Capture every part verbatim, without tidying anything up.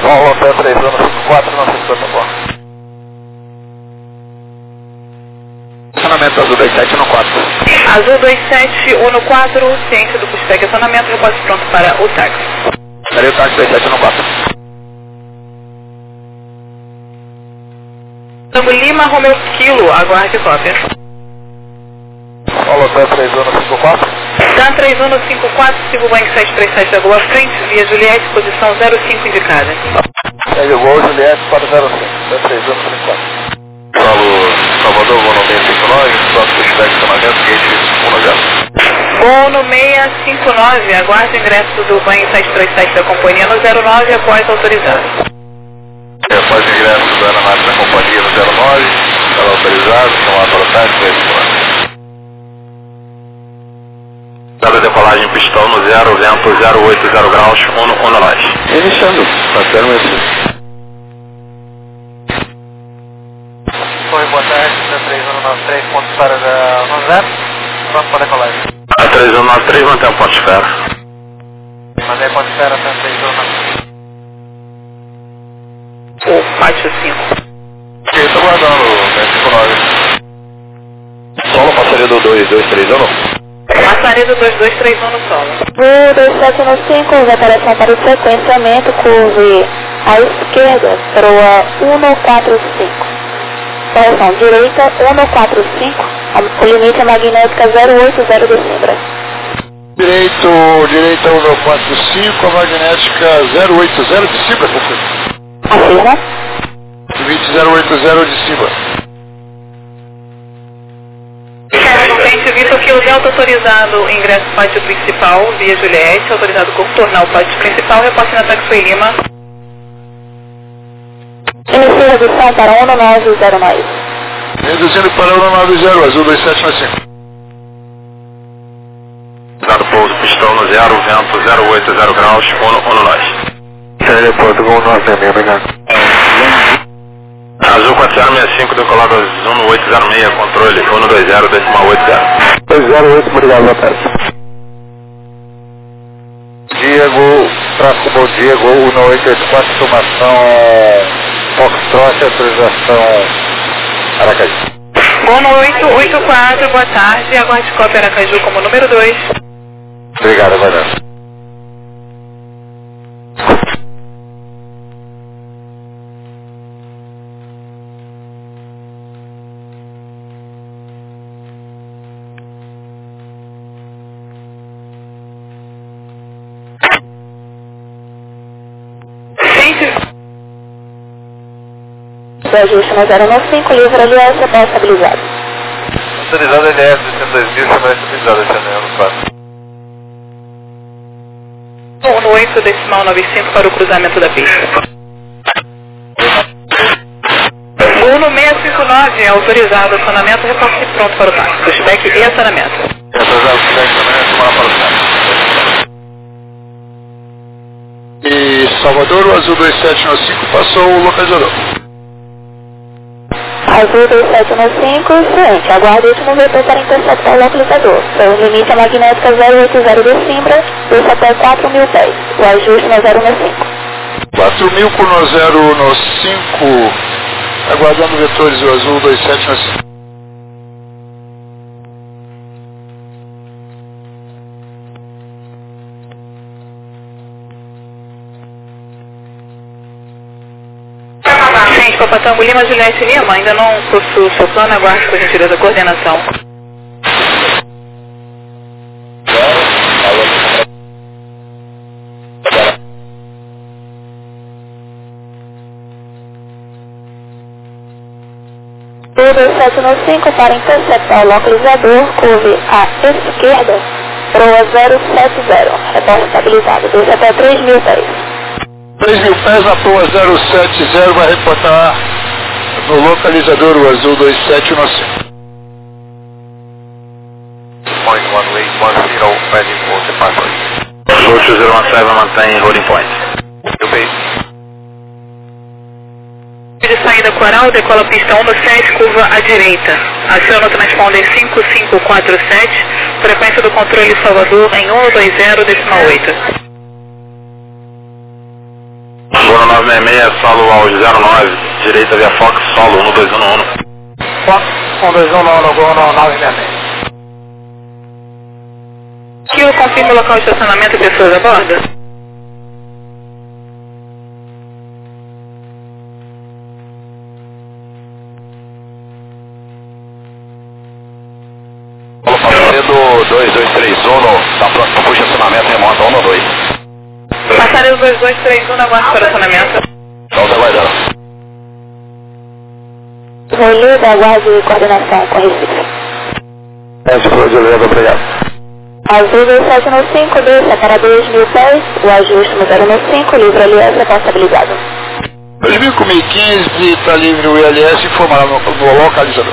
Solo até três anos cinco quatro, não sei se está bom. Estacionamento Azul dois sete um quatro. Azul dois sete um quatro, ciência do pushback acionamento, reposte pronto para o táxi. Peraí, o táxi dois sete um quatro. Tango Lima, Romeu Kilo, aguarde cópia. Solo até três anos cinco quatro. Dan três um cinco quatro, siga o Boeing sete três sete da Gol à frente, via Juliette, posição zero cinco indicada. Segue o Gol, Juliette, quatro zero cinco, até três anos cinco quatro. Solo Salvador, Gol no seis cinco nove, pronto, pushback acionamento, gate um zero. Gol no seis cinco nove, aguarde o ingresso do Boeing sete três sete da companhia no zero nove após autorizado. Após o ingresso da aeronave da companhia no zero nove, ela autorizada, chamada para o táxi, dois cinco nove. Dada decolagem pistão no zero, vento zero oito zero graus, um no norte. Iniciando, está zero oito. Oi, boa tarde, três um nove três, ponto de espera no zero, pronto para decolagem. A três um nove três mantém o ponto de espera. Mantém o ponto de espera até três um nove três. O pátio cinco. Ok, estou guardando o seis cinco nove. Solo passaria do dois dois três um. Passaria do dois dois três um no solo. O dois sete um cinco, operação para o sequenciamento, curve à esquerda, proa um quatro cinco. Correção direita um quatro cinco, o limite é magnética zero oito zero de Simbra. Direito, direita um quatro cinco, a magnética zero oito zero de Simbra, professor. Afirma. Limite zero oito zero de Simbra. Gente, Vitor, que o Delta autorizado ingresso pátio principal, via Juliette, autorizado contornar o pátio principal, reposte na Taxway Lima. Inicia redução para um nove zero nove. Reduzindo para um nove zero, azul dois sete um cinco. Dado pouso, pistão no zero, vento zero oito zero graus, um no norte. Teleporto com um nove seis, obrigado. Azul quatro zero seis cinco, decolado um no oito zero seis, controle um dois zero, decimal oito zero. dois zero oito, obrigado, boa tarde. Diego, tráfego bom Diego, um oito oito quatro, informação Foxtrot, autorização Aracaju. Gol no oito oito quatro, boa tarde, aguarde cópia Aracaju como número dois. Obrigado, aguardando. Ajuste no zero nove cinco, livre L S, após estabilizado. Autorizado L S, sessenta e dois mil, chamada estabilizada, esse anel no quatro. um no oito, decimal noventa e cinco para o cruzamento da pista. um no seis cinco nove, autorizado, acionamento, reposte pronto para o táxi. Pushback e acionamento. Autorizado, pushback, acionamento, chamada para o táxi. E Salvador, o azul dois sete um cinco passou o localizador. Azul dois sete um cinco, ciente, aguarde o último V P para interceptar o localizador. Seu limite é magnética zero oito zero de Simbra, desce até quatro mil pés. O ajuste no zero um cinco. quatro mil com o zero um cinco, aguardando vetores, o azul dois sete um cinco. Gente, Copa Tango Lima, Juliette Lima, ainda não possuo o seu plano, aguarde por gentileza a coordenação. O dois sete um cinco para interceptar o localizador, curve à esquerda, proa zero sete zero, reposte estabilizado, desce até três mil pés. três mil pés na proa zero sete zero, vai reportar no localizador o azul dois sete um cinco. Point one eight one zero, ready for departure. Azul dois zero um sete mantém holding point. Eu bem. De saída coral, decola pista um no sete, curva à direita. Aciona o transponder cinco cinco quatro sete, frequência do controle Salvador em um dois zero, decimal oito. nove nove seis seis, solo ao zero nove, direita via Fox, solo um dois um um. Fox um dois um um, Gol no nove seis seis. Que eu confirmo o local de estacionamento e pessoas a bordo? Paulo Passaredo dois dois três um, está pronto para o estacionamento, remonta um dois. Passaredo dois dois três um, aguardo para o estacionamento. Estamos aguardando. Rolê da guarda de coordenação com Recife. É, senhor Juliano, obrigado. Azul dois sete nove cinco, desça para dois mil pés, o ajuste no zero nove cinco, livre L S responsabilizado. dois mil e quinze, está livre o I L S, informará no, no localizador.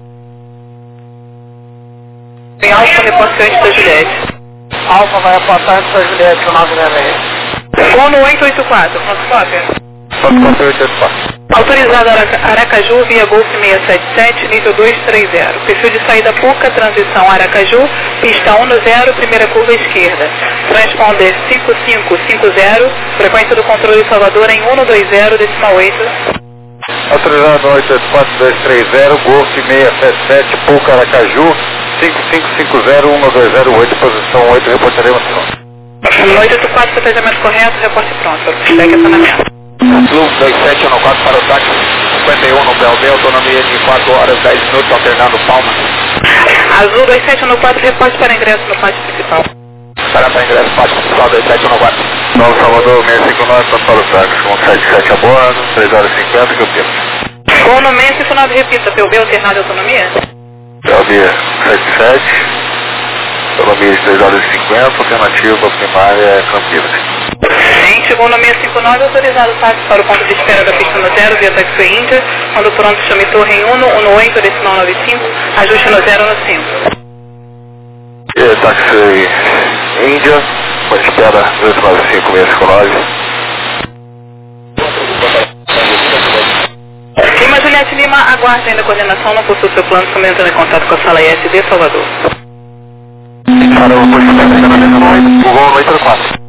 Em Alfa, reporte antes da Juliette. Alfa vai reportar antes da Juliette, o nove seis seis. Gol no oito oito quatro, fotocópia. Fotocópia oito oito quatro. Autorizado Araca- Aracaju via Golf seiscentos e setenta e sete, nível dois três zero. Perfil de saída Puca, transição Aracaju, pista um zero, primeira curva esquerda. Transponder cinco cinco cinco zero, frequência do controle Salvador em um dois zero, decimal oito. Autorizado oito oito quatro dois três zero, Golf seiscentos e setenta e sete, Puca, Aracaju, cinco cinco cinco zero, um dois zero oito, posição oito, reportaremos pronto. oito oito quatro, planejamento correto, reporte pronto. Segue acionamento. Azul dois sete um quatro para o táxi, cinquenta e um no Belvê, autonomia de quatro horas e dez minutos, alternando Palma. Azul dois sete um quatro, reporte para ingresso no pátio principal. Para para ingresso, pátio principal dois sete um quatro. Novo Salvador seiscentos e cinquenta e nove, para o táxi, com sete sete a bordo, três horas e cinquenta, que eu tenho. Gol no seiscentos e cinquenta e nove, repita, P U B alternado de autonomia? Belvê sete sete, autonomia de três horas e cinquenta, alternativa primária é Campinas. Chegou no seiscentos e cinquenta e nove, autorizado o táxi para o ponto de espera da pista no zero via Taxiway Índia. Quando pronto, chame torre em um no oito, decimal nove cinco, ajuste no zero no cinco. E táxi Índia, ponto de espera dois nove cinco seis cinco nove. Lima Juliette Lima, aguarde ainda a coordenação, não possui seu plano, somente entrando em contato com a sala I S D Salvador. Para o posto de estacionamento, o Gol no oito oito quatro.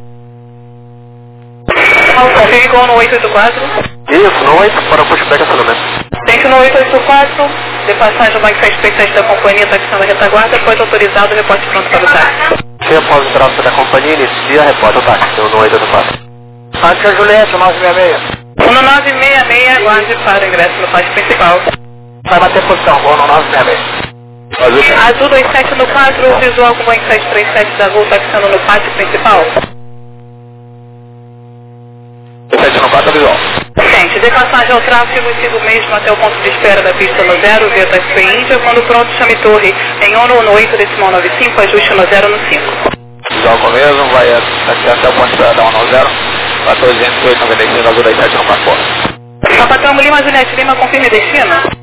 Confirme Gol no oito oito quatro. Isso, no oito, para o posto de estacionamento. Tente no oito oito quatro, de passagem ao banco sete três sete da companhia, taxando a retaguarda, após autorizado, reporte pronto para o táxi. Se após o tráfego da companhia, inicia, reporta o táxi, no oito oito quatro. Táxi a Juliette, nove seis seis. um no nove seis seis, aguarde para o ingresso no pátio principal. Vai bater posição, Gol no nove seis seis. Azul. Azul dois sete um quatro, visual com banco sete três sete da Gol, taxando no pátio principal. sete um quatro, visual. Gente, dê passagem ao tráfego e siga o mesmo até o ponto de espera da pista no zero, via Taxiway Índia. Quando pronto, chame torre em um no oito, decimal nove cinco, ajuste no zero no cinco. Visual com mesmo, vai aqui até o ponto de espera da um no zero, quatorze zero oito noventa e cinco, Azul dois sete um quatro. Papatambo Lima, Juliette Lima, confirme destino.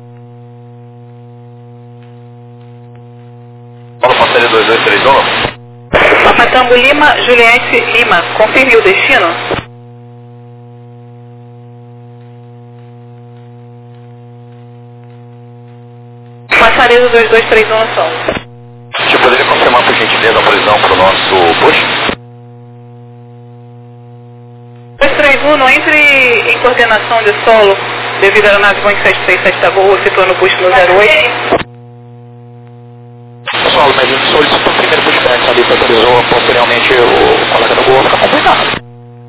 Paulo Passaredo dois dois três um. Papatambo Lima, Juliette Lima, confirme o destino. Passaredo dois dois três um, sol. Você poderia confirmar, por gentileza, a prisão para o nosso push? dois três um, não entre em coordenação de solo devido à aeronave Boeing sete três sete da Gol, situou no push no zero oito. Pessoal, mas a gente solicitou o primeiro pushback ali, autorizou posteriormente o colega do Gol, fica complicado.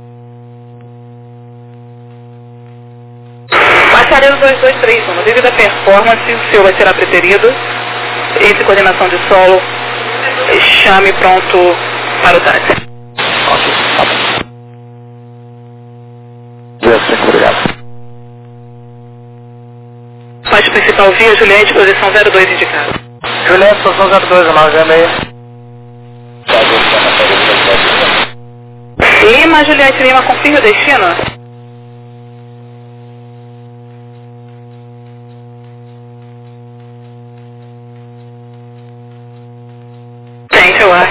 Passaredo dois dois três um, devido à performance, o senhor vai ser preterido. Entre coordenação de solo, chame pronto para o táxi. Ok, tá bom. Obrigado. Pátio principal via Juliette, posição zero dois indicado. Juliette, posição zero dois, nove seis seis. Lima, Juliette Lima, confirme o destino. Tente o ar.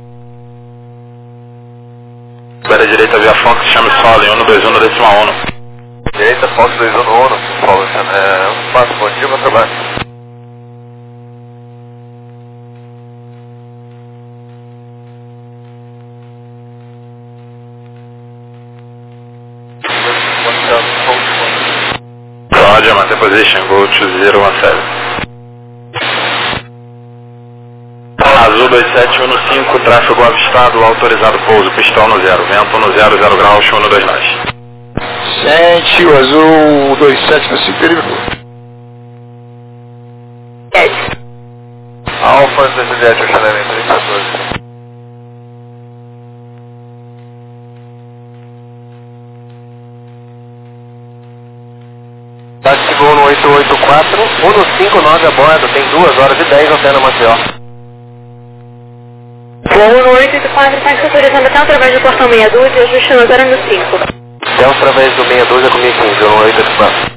Espera direita via Fox, chame solo em um dois um, decimal um. Direita Fox dois um, um, solo, é um passo, bom dia, bom trabalho. position, go to zero one seven. Azul dois sete um cinco, tráfego avistado, autorizado pouso, pistão no zero, vento no zero, zero graus, um dois nós. Sente o azul dois sete no cinco, perímetro. Alfa dois sete, o chanamento três quatorze. Táxi no oito oito quatro, um cinco nove a bordo, tem duas horas e dez até no Maceió. Voo no oito oito quatro, táxi autorizando até através do portão meia dúzia, ajuste no zero no cinco. Até através do meia dúzia com mil e quinze, no oito oito quatro.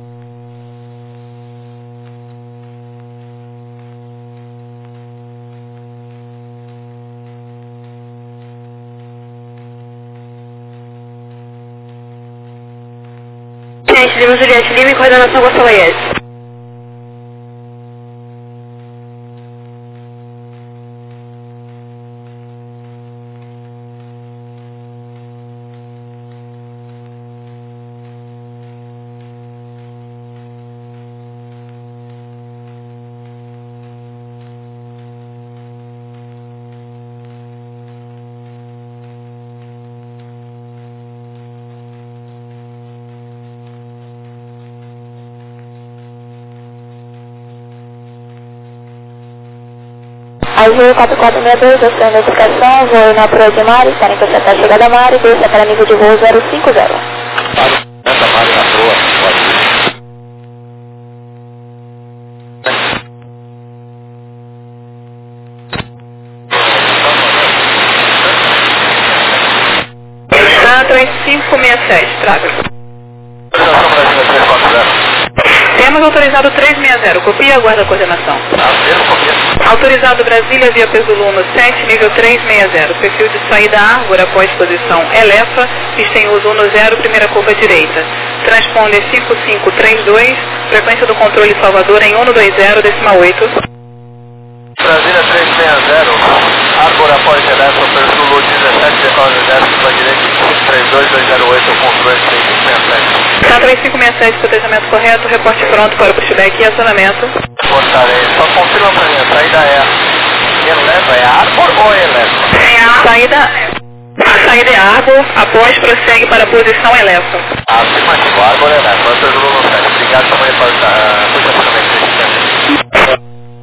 Gente, Lima Juliette Lima e coordenação Gonçalves. Azul quatro quatro seis dois, a sua notificação, voo na proa de Mari, para interceptar a chegada a Mari, desça para nível de voo zero cinco zero. Essa Mari na proa, pode Tá, três cinco seis sete, tráfego. Temos autorizado três seis zero, copia e aguarda a coordenação. Autorizado Brasília via Peso no sete, nível três seis zero, perfil de saída Árvore após posição Elefa, pista em uso um zero, primeira curva direita. Transponder cinco cinco três dois, frequência do controle Salvador em um dois zero, decimal oito. Brasília três seis zero, Árvore após Elefa, perfil dezessete, decola zero, curva direita, cinco três dois dois zero oito, controle três cinco seis sete. Tá, três cinco seis sete, protejamento correto, reporte pronto para o pushback e acionamento. Portarei, só confirma pra mim, a saída é Elefa, é Árvore ou Elefa? É a saída, a saída é Árvore, após prossegue para a posição Elefa. Afirmativo, Árvore Elefa, Peso no sete, obrigado, chama ele para o puxa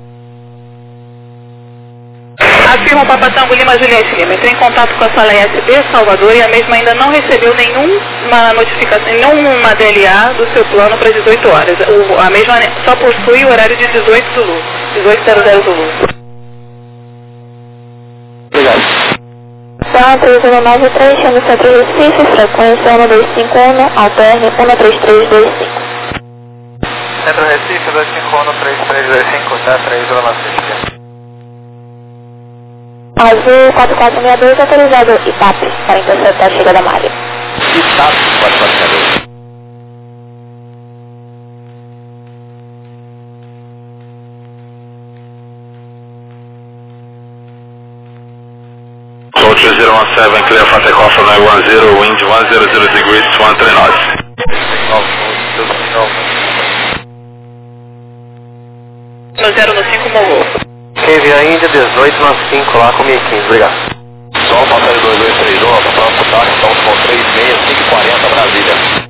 Afirma o Papa Tango Lima Juliette Lima. Entrei em contato com a sala S B Salvador e a mesma ainda não recebeu nenhuma notificação, nenhuma D L A do seu plano para dezoito horas. O, a mesma só possui o horário de dezoito do Zulu. dezoito zero Zulu. Obrigado. Então, três um nove três, chama o centro Recife, frequência um dois cinco um, alterne um três três dois cinco. Centro Recife, dois cinco um, três três dois cinco, tá? três zero nove três. Azul quatro quatro seis dois, autorizado I T A P, para interceptar a chegada a Mari. I T A P, quatro quatro seis dois. Soldier zero one seven, clear for takeoff on nine one zero, wind one zero zero degrees, one three knots. No zero no cinco, Mogol. Cave a Índia, dezoito nove cinco, lá com mil e quinze, obrigado. Sol, passageiro dois dois três um, próximo táxi, estamos com três seis cinco quarenta, Brasília.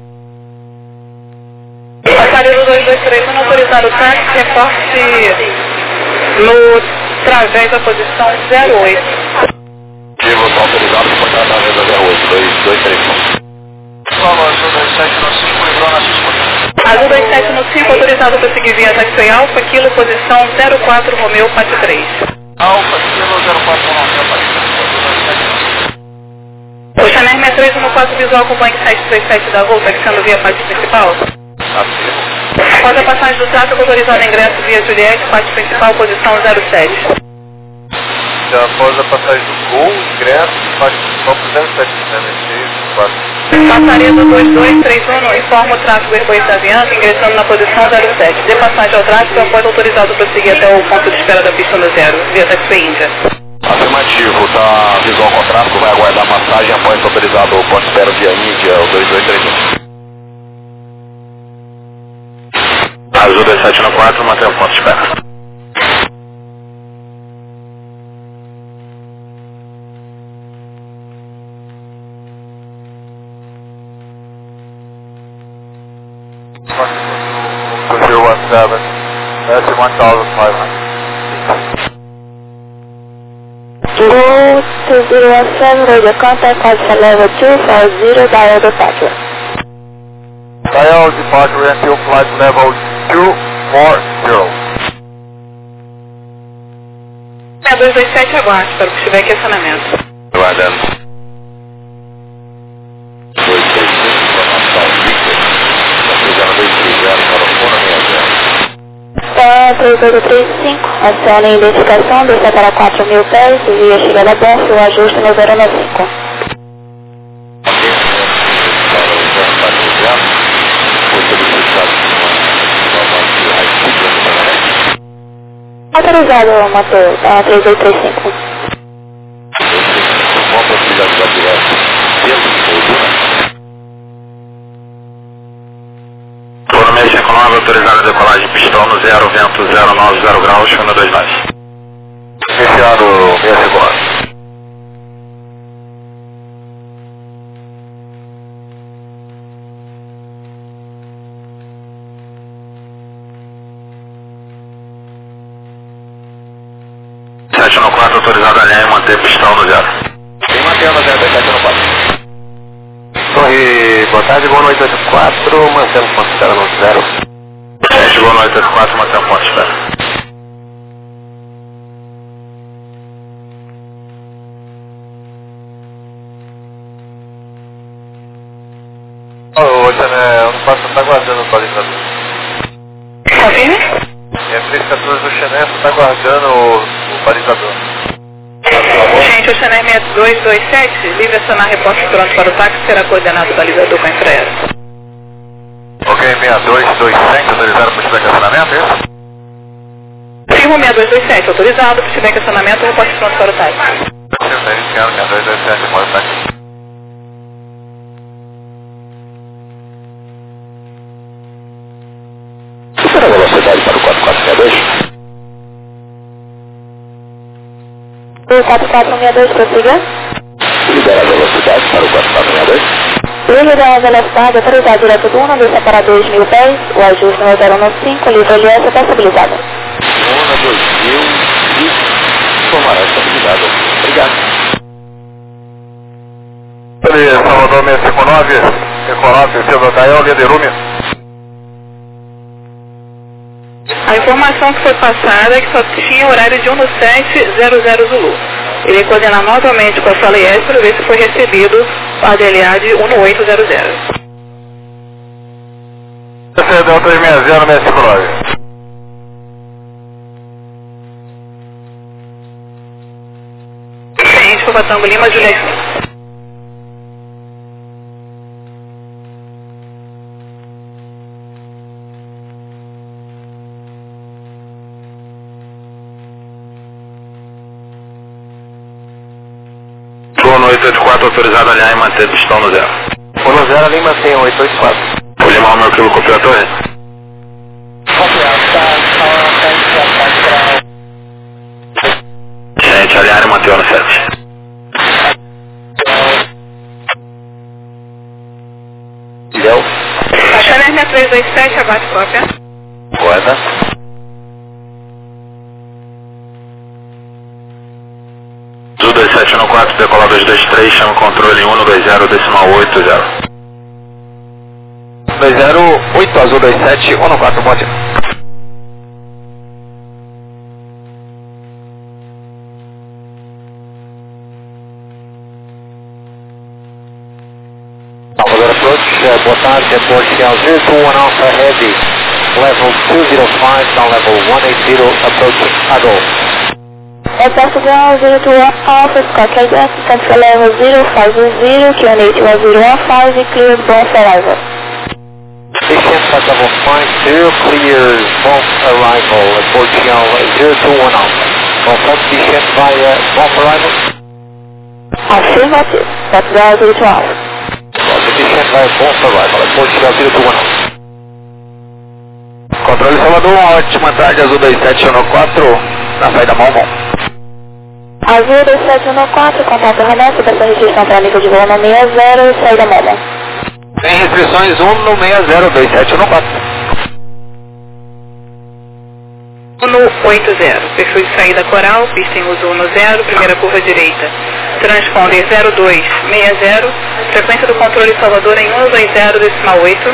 Passageiro dois dois três um, autorizado táxi, reporte no través da posição zero oito. Motivo, está autorizado, reportar através da zero oito, dois dois três um. Falou, Azul dois sete no cinco, livrou na cinco. Azul dois sete no cinco, autorizado para seguir via taxi Alfa, quilo, posição zero quatro, Romeu, Pati três. Alfa, quilo, zero quatro, Romeu, Pati três. O Chanel seis três um quatro visual com o Boeing sete três sete da Volta, taxiando via Pati principal. Após a passagem do tráfego, autorizado ingresso via Juliette, Pati principal, posição zero sete. Já após a passagem do Gol, ingresso, Pati principal, zero sete, né? quatro. Passaria do dois dois três um, informa o tráfego depois da Avianca, ingressando na posição zero sete. Dê passagem ao tráfego, após autorizado para seguir até o ponto de espera da pista no zero, via taxi Índia. Afirmativo, tá visual com tráfego, vai aguardar a passagem após autorizado o ponto de espera via Índia, o dois dois três um. dois sete um quatro, mantenha o ponto de espera. zero one seven, that's one thousand five hundred. Go to zero one seven, radio contact, Alpha level two four zero, dial departure. Dial departure until flight level two four zero. seis dois dois sete, aguarde, para que estiver aqui acionamento. Aguardando. dois três cinco, informação Victor. dois três zero, telefone seis zero. É, três oito três cinco, acione a identificação, desça para quatro mil pés, via chegada abaixo, o ajuste no zero nove cinco. Autorizado, motor, é, três oito três cinco. Qual a possibilidade de ativar dentro do voo? Torno cinco nove, autorizado a decolagem pistão no zero, vento zero nove zero graus, um dois nove. Iniciado seis cinco nove. sete um quatro, autorizado a alinhar e manter pistão no zero. Sim, mantendo zero dois sete um quatro. Torre, boa tarde, Gol oito oito quatro, mantendo ponto de espera no zero. sete Gol oito oito quatro, mantendo ponto de espera. Ô, Xané, eu não posso estar guardando o balizador. Tá firme? É três quatorze do Xané, você está guardando o, o balizador. Gente, o Chanel seis dois dois sete, livre acionar reporte pronto para o táxi, será coordenado o balizador com a infraero. Ok, seis dois dois sete, autorizado para estiver estacionamento, é isso? Firmo seis dois dois sete, autorizado, se tiver estacionamento, reporte pronto para o táxi. Sim, está iniciando seis dois dois sete, pode estar aqui. Supera a velocidade para o quatro quatro seis dois. O quatro quatro seis dois, prossiga. Libera a velocidade para o quatro quatro seis dois. Livre a velocidade, autorizado direto do um, desça para dois mil pés, o ajuste no zero nove cinco, livre L S está estabilizado. um, dois mil e tomará estabilidade. Obrigado. Beleza, Salvador seis cinco nove, cinco nove, Silva Gael, Liderume. A informação que foi passada é que só tinha horário de um no sete zero zero Zulu. Irei coordenar novamente com a sala I S para ver se foi recebido o A D L A de um no oito zero zero. Esse é o três seis zero, seis cinco nove. Ciente, Papa Tango Lima, Juliette cinco. oito oito quatro, autorizado a alinhar e manter pistão no zero. O no zero ali mantém oito oito quatro. O Lima Romeo Kilo, copiou a torre. Gente, alinhar e manter no sete. Ilhéu. A Chanel seis três dois sete, abate cópia. Guarda. Azul dois sete um quatro, decolar dois dois três, chama controle um dois zero, decimal oito zero. dois zero oito, Azul dois sete um quatro, bote. Salvador approach, boa tarde, approach zero two one Alpha Heavy, level two zero five, down level one eight zero, approaching Agol. Aircraft ground zero two one Alpha, Scott Quebec, transfer level zero five zero, Q N H one zero one five, cleared both arrival. Station flight level five zero, clears both arrival, approaching zero two one Alpha. Confirm station via both arrival. Affirmative, that's ground zero two Alpha. Station via both arrival, approaching zero two one Alpha. Controle Salvador, uma ótima tarde, Azul dois sete um quatro, na saída Malmon. Azul dois sete um quatro, contato radar, subindo a restrição para nível de voo no seis zero, saída Malmon. Sem restrições, um no seis zero dois sete um quatro. um oito zero, perfil de saída Coral, pista em uso um zero, primeira curva direita. Transponder zero dois seis zero, frequência do controle Salvador em um dois zero, decimal oito.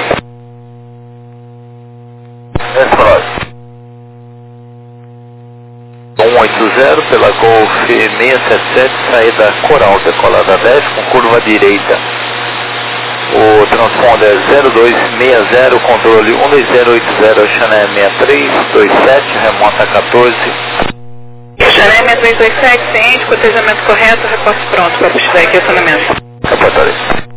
um oito zero pela Golf seis sete sete, saída Coral, decolada dez com curva direita. O transponder zero dois seis zero, controle um dois zero oito zero, Chané seis três dois sete, remonta quatorze. Chané seis três dois sete, ciente, cotejamento correto, reporte pronto para puxar aqui acionamento. Reportaria.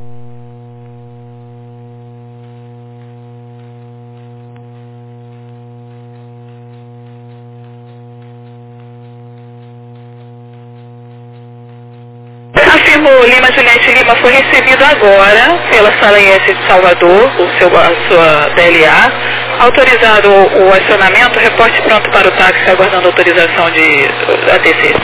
Afirmo Lima Juliette Lima foi recebido agora pela Sala I S de Salvador, o seu, a sua D L A, autorizado o, o acionamento, reporte pronto para o táxi, aguardando autorização de A T C.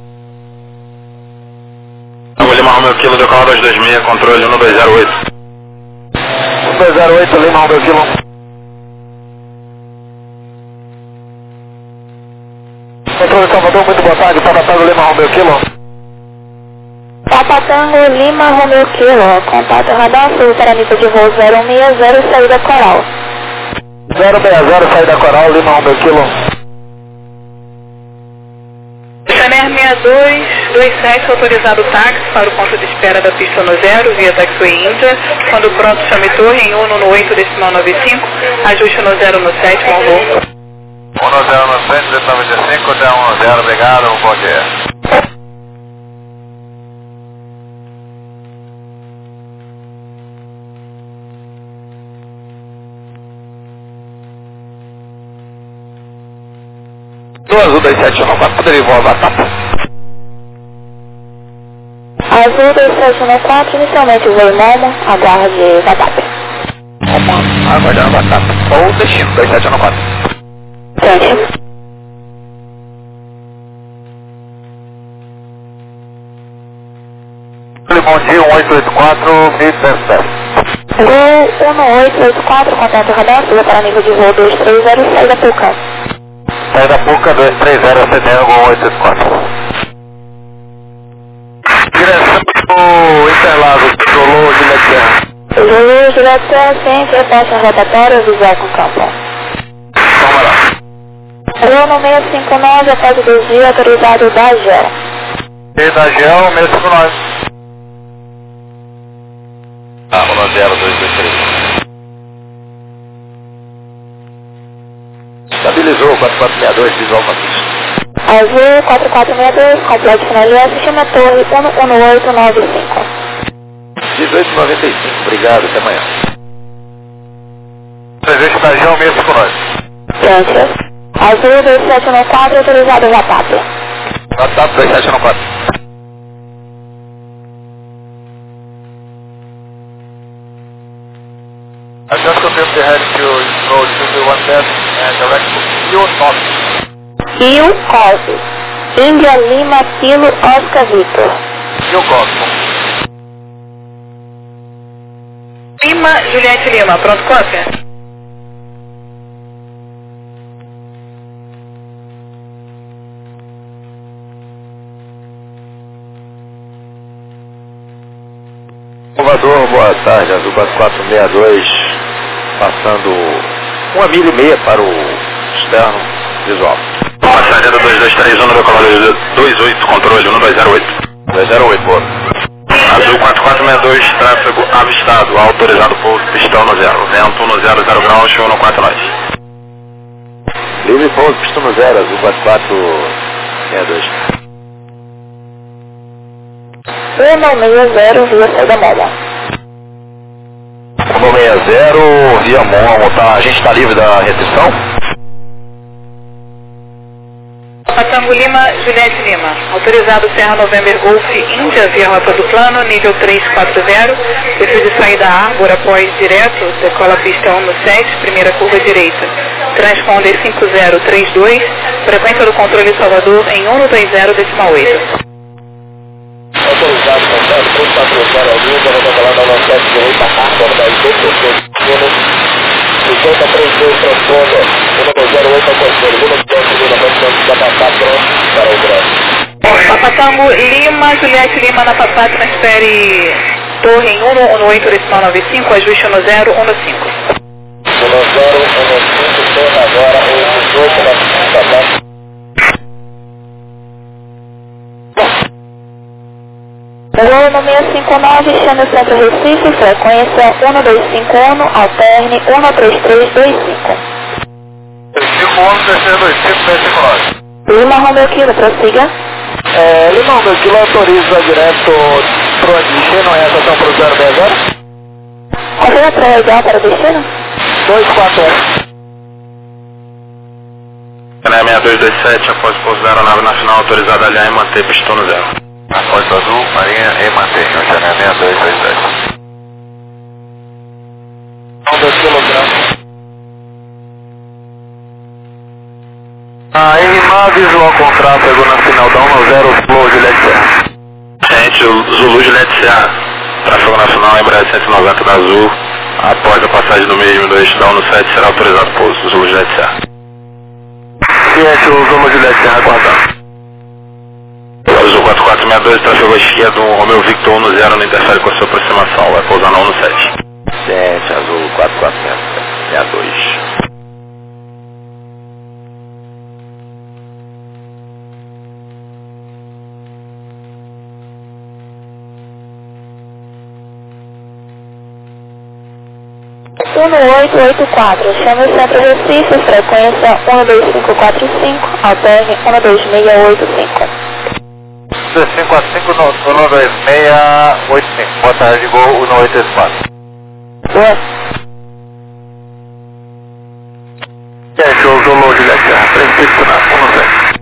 Lima Romeo Kilo, decola dois dois seis, controle um dois zero oito. um dois zero oito, Lima Romeo Kilo. Controle Salvador, muito boa tarde, Papa Tango Lima Romeo Kilo. Papa Tango Lima Romeo Kilo, contato radar sul para nível de voo zero um seis zero, saída Coral. zero seis zero, saída Coral, Lima Romeo Kilo. Chané seis dois dois sete, autorizado o táxi para o ponto de espera da pista no zero, via Taxiway Índia. Quando pronto, chame torre em um no oito, decimal noventa e cinco, ajuste no zero no sete, bom voo. um no zero no sete, decimal noventa e cinco, até um no zero, obrigado, bom dia. Azul dois sete um quatro, poderia voar a tapa. Azul dois sete um quatro, inicialmente voo Momo, aguarde Vatap. Momo, aguardando Vatap. Ou destino dois sete um quatro. Frente. Bom dia, um oito oito quatro, mil duzentos dez. Gol um oito oito quatro, contato radar, suba para nível de voo dois três zero, saída Puca. Saída Puca, dois três zero, acendendo, Gol oito oito quatro. Direção do Interlagos, Zulu, Juliette Serra. Zulu, Juliette Serra, ciente, reporte a rotatória, visual com campo. Vamos lá. Gol no seis cinco nove, após o desvio, autorizado da Gel. E da Gel, seis cinco nove. Ah, um zero dois dois três. Estabilizou, quatro quatro seis dois, visual com pista. Azul quatro quatro seis dois, complexo na L S, chama torre um um oito nove cinco. dezoito e noventa e cinco, obrigado, até amanhã. Presente da Gel, seis cinco nove. Frente. Azul dois sete um quatro, autorizado Vatap. WhatsApp dois sete um quatro. I just confirmed the head to road two two one seven and direct to Rio Norte. Rio Cosmo. Índia Lima Kilo Oscar Victor. Rio Cosmo. Lima Juliette Lima, pronto, cópia? Salvador, boa tarde, Azul quatro quatro seis dois, passando uma milha e meia para o externo visual. Passageiro dois dois três um, decolado dois oito, controle um dois zero oito. dois zero oito, boa. Azul quatro quatro seis dois, tráfego avistado, autorizado pouso, pistão no zero, vento um zero zero graus, show no quatro nós. Livre pouso, pistão no zero, Azul quatro quatro seis dois. um seis zero, via saída Momo. um seis zero, via Momo, tá, a gente está livre da restrição? Tango Lima, Juliette Lima. Autorizado Serra November Golf Índia via rota do plano, nível três quatro zero. Perfil de saída Arbor após direto, decola pista um no sete, primeira curva direita. transponder cinco zero três dois, frequência do controle Salvador em cento e vinte decimal oito. Autorizado, contato, três quatro zero ao vivo, vai falar da nove sete direita, carta, da cinquenta e três dois, transponder, cento e zero oito ao controle, número de segunda posição, da passar pronto para o grande. Papatango Lima, Juliette Lima na Papá, transfere torre em cento e dezoito decimal noventa e cinco, ajuste no zero um cinco. no zero um cinco, torre agora em dezoito na Papá. Voo no seis cinco nove, chame Centro Recife, frequência um dois cinco um, alterne um três três dois cinco. três cinco um, terceiro dois cinco, três cinco nove. Lima Romeo Kilo, prossiga. É, Lima Romeo Kilo autoriza direto para o destino em estação para o zero dez horas? Qual é a prioridade para o destino? dois quatro um. Canal seis dois dois sete, após pouso da aeronave nacional autorizada a alinhar e manter pistão no zero. Após azul, Marinha e mantém, Oceania seis dois dois sete. dois quilogramas. A M M A visual com tráfego na final da um zero, Flow Juliette Serra. Gente, o Zulu Juliette Serra, tráfego nacional Embraer cento e noventa da Azul, após a passagem do mesmo dois da um sete será autorizado pouso, Zulu Juliette Serra. Ciente, o Zulu Juliette Serra aguardando. Azul quatro quatro seis dois, tráfego à esquerda, um Romeo Victor um zero, não interfere com a sua aproximação, vai pousar no um sete. Ciente, Azul quatro quatro seis dois. um oito oito quatro, chame o Centro Recife, frequência um dois cinco quatro cinco, alterne um dois seis oito cinco. dois cinco quatro cinco, um dois seis oito cinco. Boa tarde, Gol um oito oito quatro. Boa. Ciente, o Zulu Juliette Serra, prefixo na um sete.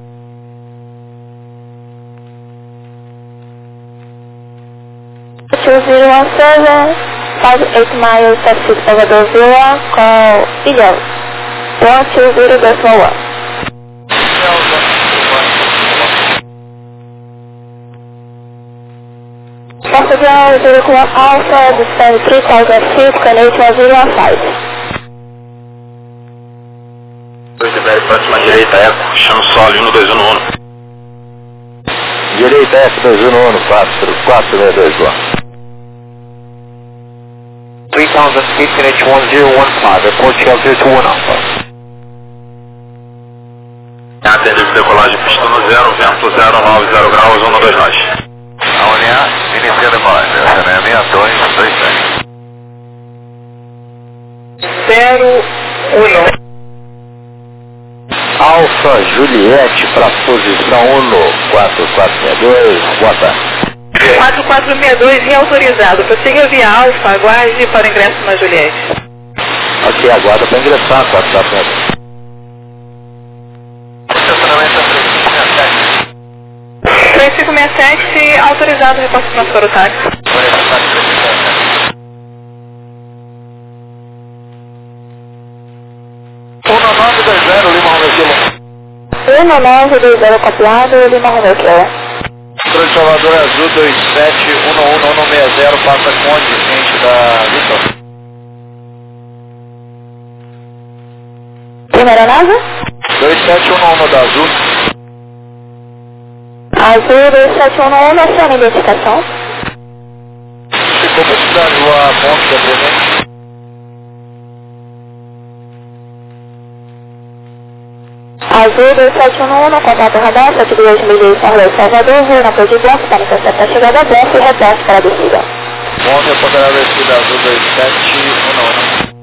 two zero one seven, five eight miles Pacific Salvador Villa, call Ilhéus, one two zero decimal one. Portugal zero one Alpha, descend three thousand feet, Canadian zero one five. dois Libério, próxima direita, Eco, chama solo, um dois um um. Direita F dois um um, quatro quatro dois dois um. three thousand feet, Canadian one zero one five, Portugal zero two one Alpha. Atende de decolagem, pistão no zero, vento zero nove zero graus, um dois nós. A União, inicia a decolagem, Oceania seis dois dois sete. zero um. Alfa Juliette para posição um quatro quatro seis dois, boa tarde. quatro quatro seis dois reautorizado. Prossiga via Alfa, aguarde para o ingresso na Juliette. Ok, aguarda para ingressar, quatro quatro seis dois. três cinco seis sete, autorizado, reposto pronto para o táxi. um nove dois zero, Lima Romeo Kilo. um nove dois zero copiado, Lima Romeo Kilo. Controle Salvador Azul dois sete um um um seis zero, passa Conde, ciente da Vitor. Primeira nave? dois sete um um da Azul. Azul dois sete um um, na sua identificação. Ficou para cidade, a ponte da presente. Azul dois sete um um, no contato radar, sete dois milhas São Salvador, voo na posição, está no intercepto a chegada a Blanco e reporte para a descida. Ponte poderá descida Azul dois sete um um.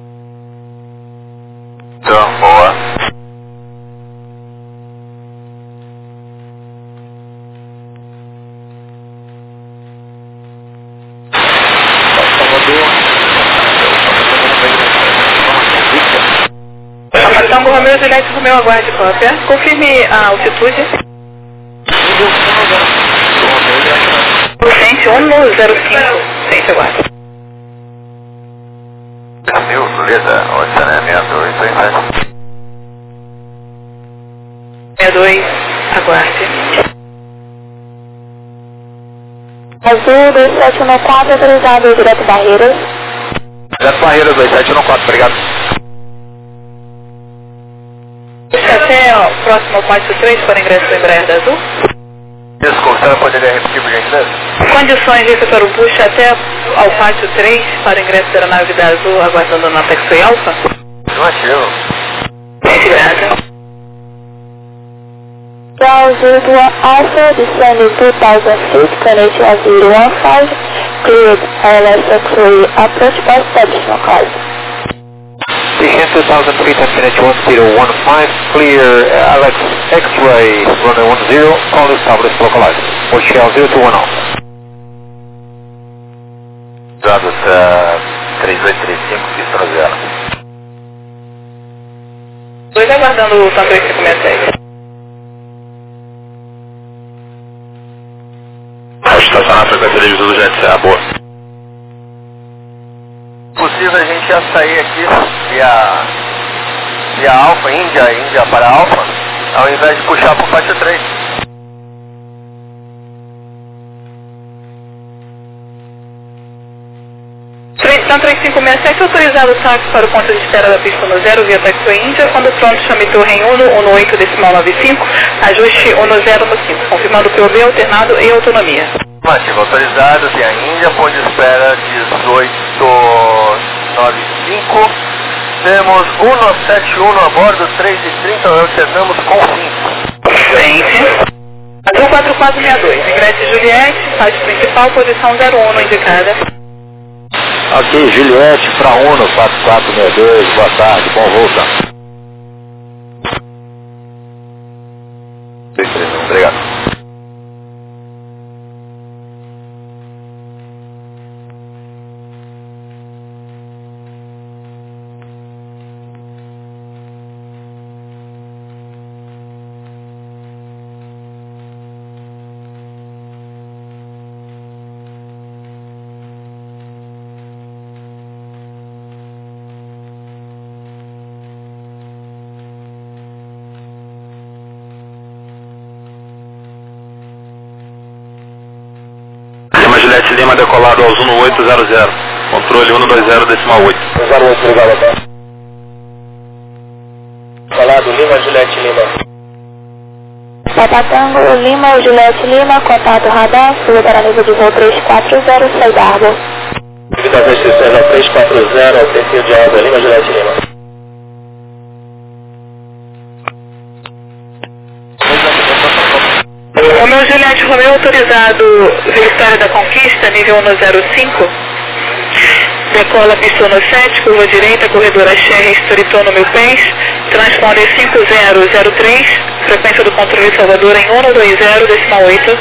Então, boa. Papatango Romeo, Juliette Romeo, aguarde cópia. Confirme a altitude. Gente, um zero cinco, gente, aguarde. Camil, Vida, Ocean é sessenta e dois, trinta e sete. sessenta e dois, aguarde. Azul dois sete um quatro, autorizado direto Barreiras. Direto Barreiras, dois sete um quatro, obrigado. Até ó, próximo ao pátio três para ingresso do Embraer da Azul. Desculpa, a senhora poderia repetir por gentileza? Condições de para o push até ao pátio três para o ingresso da aeronave da Azul, aguardando na taxi Alfa. Afirmativo. Obrigada. Azul Alpha, descending two thousand feet, connecting a zero one five, cleared L S X-ray approach by additional cars. Descend two thousand feet and finish one zero one five, clear Alex X-ray, runway one zero, call established localized. Hotel zero two one Alpha. Dados uh, três dois três cinco, pista zero. Dois aguardando o Sandro cinco seis seis. Estacionar a frequência livre do Jet C A, boa. Possível a gente já sair aqui via, via Alfa, Índia, Índia para Alfa, ao invés de puxar para o pátio três. Sandro cinco seis sete, autorizado o táxi para o ponto de espera da pista no zero via Taxi Índia, quando pronto chame torre em uno, um oito decimal nove cinco, ajuste um zero no cinco, confirmando P O B alternado e autonomia. Afirmativo, autorizado via Índia, ponto de espera dezoito nove cinco, temos um sete um a bordo, três e trinta, alternamos com cinco. Frente. Azul quatro quatro seis dois, ingresso Juliette, pátio principal, posição zero um no indicada. Ok, Juliette, para Uno, quatro quatro seis dois, boa tarde, bom voo, tá? Obrigado. Juliette Lima decolado ao Zuno oito zero zero, controle um dois zero decimal oito. zero oito, obrigado, tá? Decolado Lima, Juliette Lima. Papa Tango Lima, Juliette Lima, contato radar, sul para nível de voo três quatro zero, sai da água. Vida restrições ao três quatro zero, perfil de água, Lima, Juliette Lima. O meu Juliette Romeo autorizado Vitória da Conquista, nível um zero cinco, decola pista um sete, curva direita, corredor Axé, Ristorito no meu pés, transponder cinco zero zero três, frequência do controle Salvador em um dois zero decimal oito.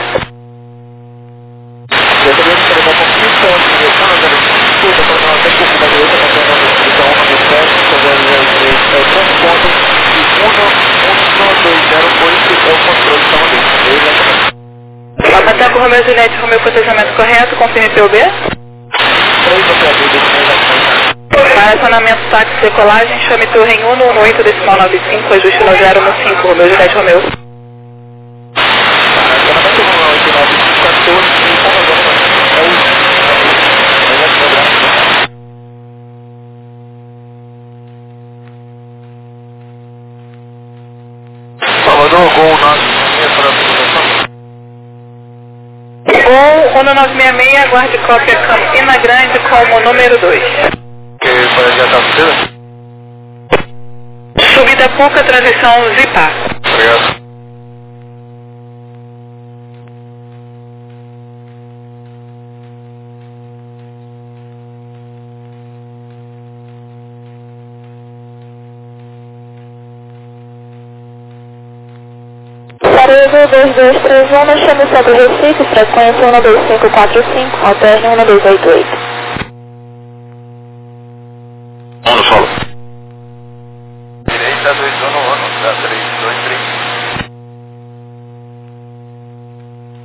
Papa Romeo Juliette, Romeo cotejamento correto, confirme P O B. Para acionamento táxi decolagem, chame torre em um um oito decimal nove cinco, ajuste no zero no cinco, Romeo Juliette Romeo. Salvador, Gol nove seis seis para a apresentação. Gol um nove seis seis, aguarde cópia Campina Grande como número dois. Que foi adiantar a subida? Subida Puca, transição Zipar. Obrigado. Paredo dois dois três um, chame o centro Recife, frequência um dois cinco quatro cinco, alterne um dois oito oito. Um no solo. Direita dois um no ano, dá três dois três.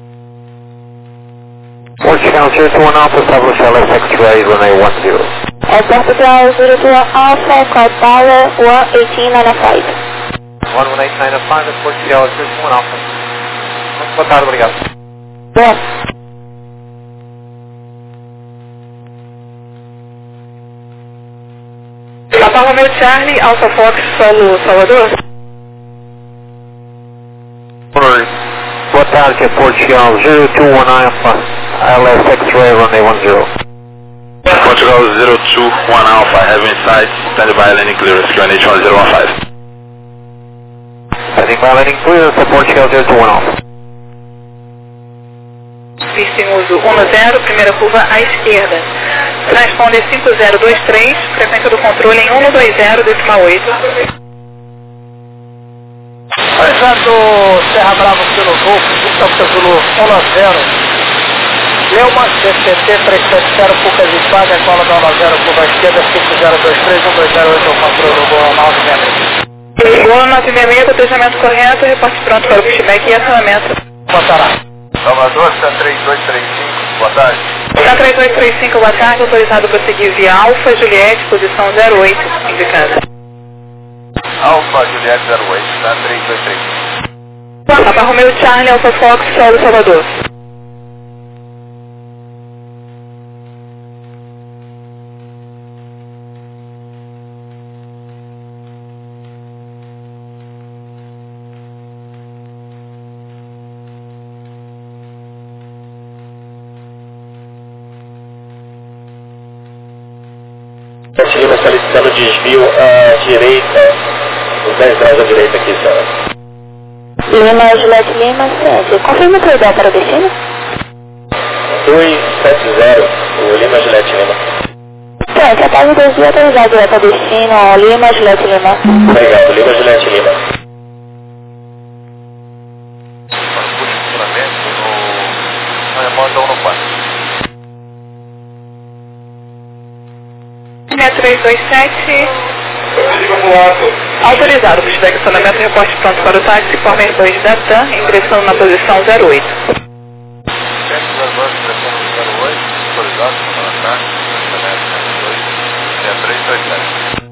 Hotel zero two one Alpha, establish L S X-ray, runway one zero. É Portugal zero two Alpha, call Tower one eighteen ninety-five. one one eight nine five, é Portugal zero two one Alpha. Muito boa tarde, obrigado. Bom. Papa Romeo Charlie, Alpha Fox, Solo, Salvador. Oi. Boa tarde, é Portugal zero two one Alpha, L S X-Ray, runway one zero. Portugal zero two one Alpha, having sight, standby landing clearance, Q N H one zero one five. Standing by landing clearance, é Portugal zero two one Alpha. Pista em uso um zero, primeira curva à esquerda. Transponder cinco zero dois três, frequência do controle em um dois zero, décima oito. Alexandre Serra Brava pelo Golfo, Gustavo Zulu um zero. Leumas, D C T três sete zero, Puca de Paga, cola da um zero, curva à esquerda, cinco zero dois três, um dois zero oito, o controle do Gol nove seis seis. Gol nove seis seis, cotejamento correto, reporte pronto para o pushback e acionamento. Botará. Salvador, C três dois três cinco, boa tarde. C três dois três cinco, boa tarde, autorizado para seguir via Alfa, Juliette, posição zero oito, indicada. Alfa, Juliette zero oito, tá três dois três cinco. Papa Romeo Charlie, Alpha Fox, Solo, Salvador. Lima solicitando desvio à direita, os dez graus à direita aqui, senhora. Lima, Juliette Lima, sete. Confirma o seu ideal para o destino? dois sete zero, o Lima Juliette Lima. Sete, a página desvio autorizado direto ao destino, Lima, Juliette Lima. Obrigado, Lima Juliette Lima. Posicionamento no remoto um no quatro. C três dois sete. Autorizado, pushback, acionamento, reporte pronto para o táxi, Former dois da TAM, ingressando na posição zero oito. sete zero dois, ingressando no zero oito, autorizado, para o táxi, C três dois sete.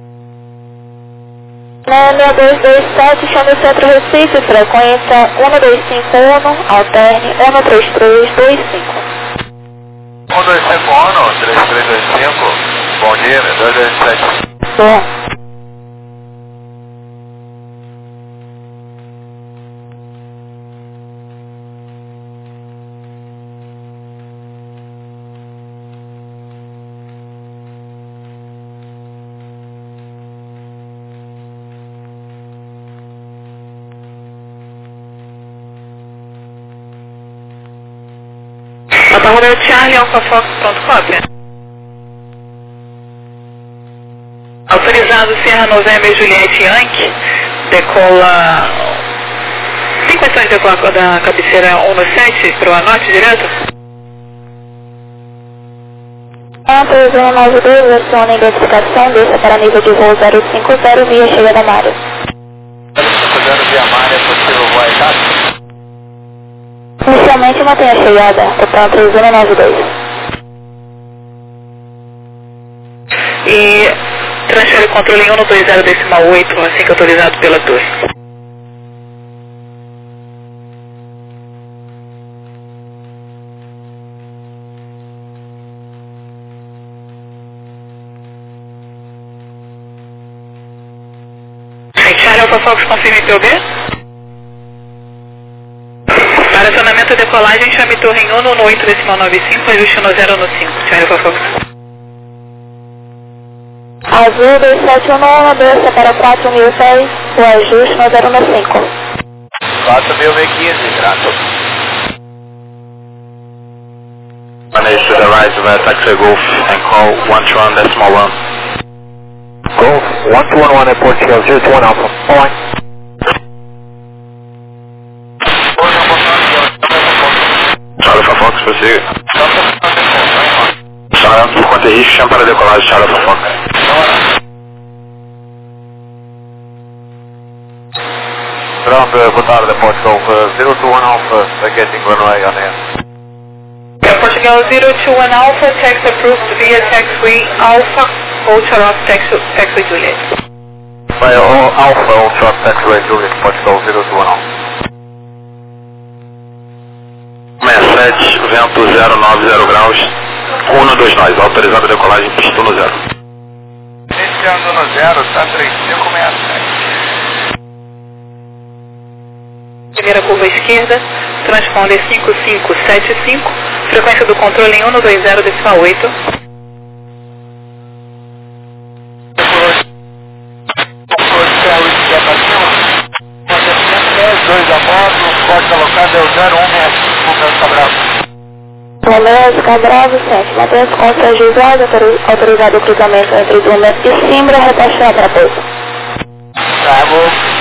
seis dois dois sete, chama o centro Recife, frequência um dois cinco um, alterne um três três dois cinco. um dois cinco um, três três dois cinco, bom dia, dois dois sete. Bom. Papa Romeo Charlie, Alpha Fox, pronto, cópia. Autorizado Sierra November Juliette Yankee, decola... Tem questões de decolar da cabeceira um no sete para o norte direto? um três um nove dois, aciona a identificação, deixa para nível de voo zero cinco zero via cheia da Mária. zero cinco zero via Mária, possível voar etapa? Inicialmente mantenha a chegada, total três um nove dois. E transfere o controle em um dois zero decimal oito, assim que autorizado pela torre. Charlie Alpha Fox, confirme P O B. Para acionamento e decolagem, chame torre em um no oito decimal nove cinco, ajuste no zero no cinco. Charlie Alpha Fox. Azul dois sete um nove, desça para quatro mil e dez, o ajuste no zero no cinco. quatro mil e quinze, grato. Manage to the right of uh, taxi Golf and call one two one decimal one. Golf one two one one at Portugal zero two one Alpha. Point. Charlie Alpha Fox, prossiga. Chamamento por conta e risco, chama para decolagem, Charlie Alpha Fox. Ground, uh, boa tarde, Portugal uh, zero two one Alpha, uh, getting runway on air. Airport Portugal zero two one Alpha, tax approved via taxiway Alpha, Ultra Rock Taxiway Juliet. Vai, o Alpha, Ultra Rock Taxiway Juliet, Portugal zero two one Alpha. sessenta e sete, vento zero nove zero graus, um dois nós, autorizado a decolagem, pista no zero. Iniciando no zero, tá três cinco seis sete. Primeira curva esquerda, transponder cinco cinco sete cinco, frequência do controle em um dois zero decimal oito. dois a bordo, código alocado é o zero um seis cinco, Romeu Bravo. Romeu Bravo sete, mantenha-se com os ajuizados, autorizado o cruzamento entre Duma e Simbra, rebaixando para pouso. Bravo.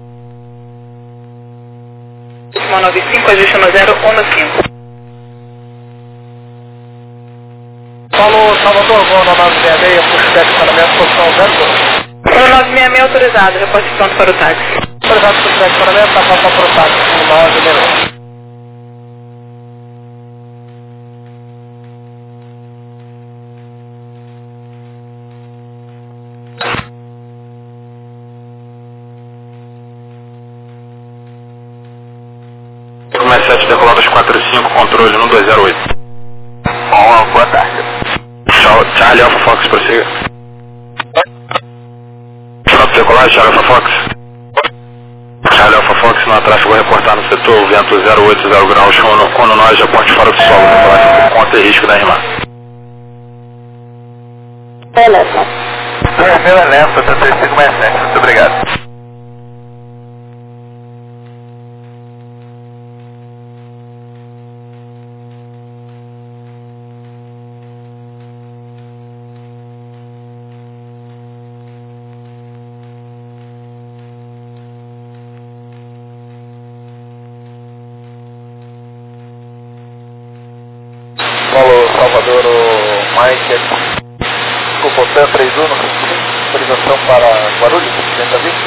nove cinco, ajuste no zero um cinco. Falou, Salvador, voo no nove seis seis, puxback para minha posição zero dois. Falou nove seis seis autorizado, reporte pronto para o táxi. Autorizado puxback para minha, está falta para o táxi, um nove zero. sete decoladas quatro cinco, controle um dois zero oito. Bom, boa tarde. Charlie Alpha Fox, prossiga. Frota decolagem, Charlie Alpha Fox. Charlie Alpha Fox, no tráfego vou reportar no setor, vento zero oito zero graus, quando, quando nós já ponte fora do solo, decolagem por conta e risco da irmã. Beleza. Primeira lenta, três cinco seis sete, muito obrigado. Falou, Salvador, o Mike, desculpa, o T A três um, autorização para Guarulhos, tenta vir?